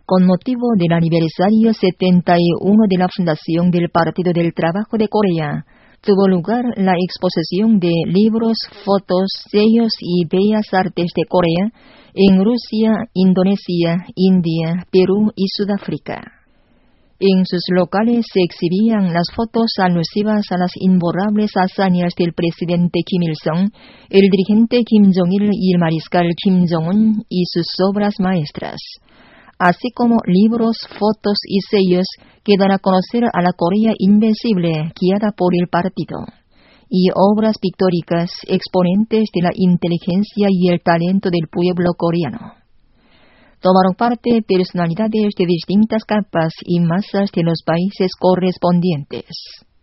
Con motivo del aniversario 71 de la fundación del Partido del Trabajo de Corea, tuvo lugar la exposición de libros, fotos, sellos y bellas artes de Corea en Rusia, Indonesia, India, Perú y Sudáfrica. En sus locales se exhibían las fotos alusivas a las imborrables hazañas del presidente Kim Il-sung, el dirigente Kim Jong-il y el mariscal Kim Jong-un y sus obras maestras, así como libros, fotos y sellos que dan a conocer a la Corea invencible guiada por el partido, y obras pictóricas exponentes de la inteligencia y el talento del pueblo coreano. Tomaron parte personalidades de distintas capas y masas de los países correspondientes.